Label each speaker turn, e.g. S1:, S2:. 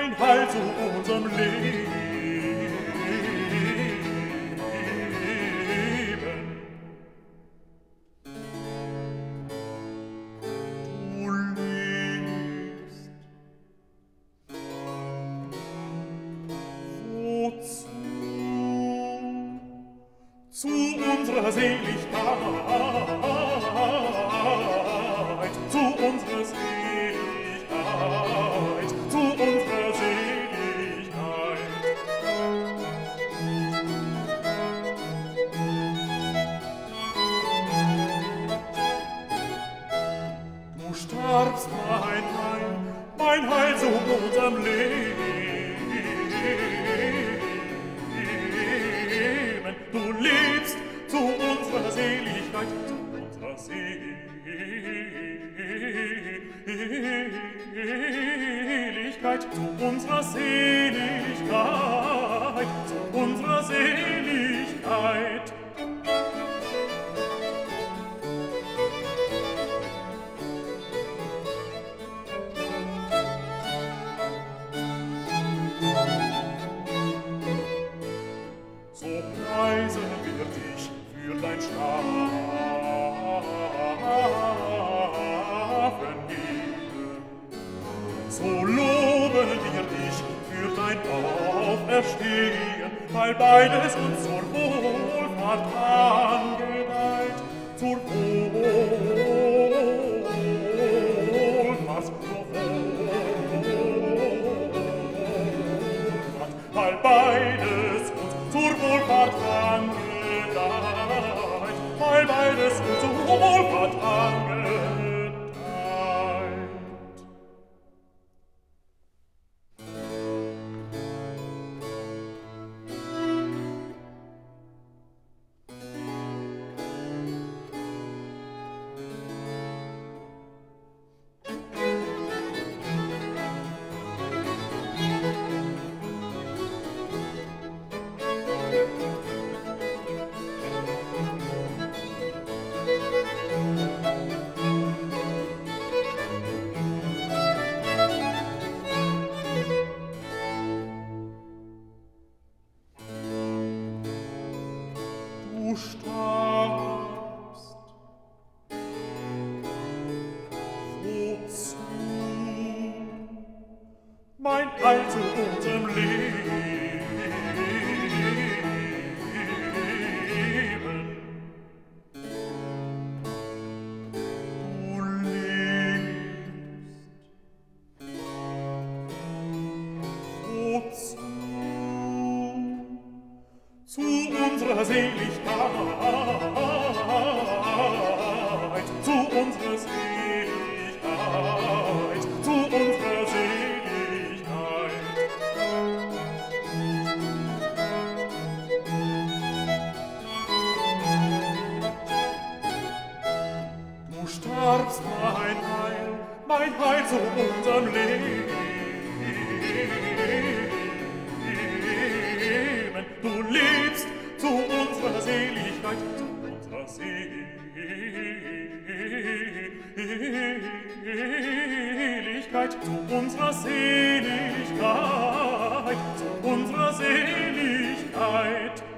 S1: mein Halt zu unserem Leben. Du lebst, wozu? Zu unserer Seligkeit, zu unserer Seligkeit, zu unserer Seligkeit. Du starbst, mein Heil zu unserem Leben. Du lebst zu unserer Seligkeit, zu unserer Seligkeit, zu unserer Seligkeit, zu unserer Seligkeit. So preisen wir dich für dein Schlafengeben. So loben wir dich für dein Auferstehen, weil beides uns zur Wohlfahrt angedeiht, zur Wohlfahrt, weil beides uns zur Wohlfahrt angedeiht, weil beides uns zur Wohlfahrt angedeiht. Du starbst, wozu? Mein Heil zu unserem Leben. Du lebst, wozu? Zu unserer Seligkeit, zu unserer Seligkeit, zu unserer Seligkeit. Du starbst, mein Heil zu unserem Leben. Du lebst zu unserer Seligkeit, zu unserer Seligkeit, zu unserer Seligkeit, zu unserer Seligkeit.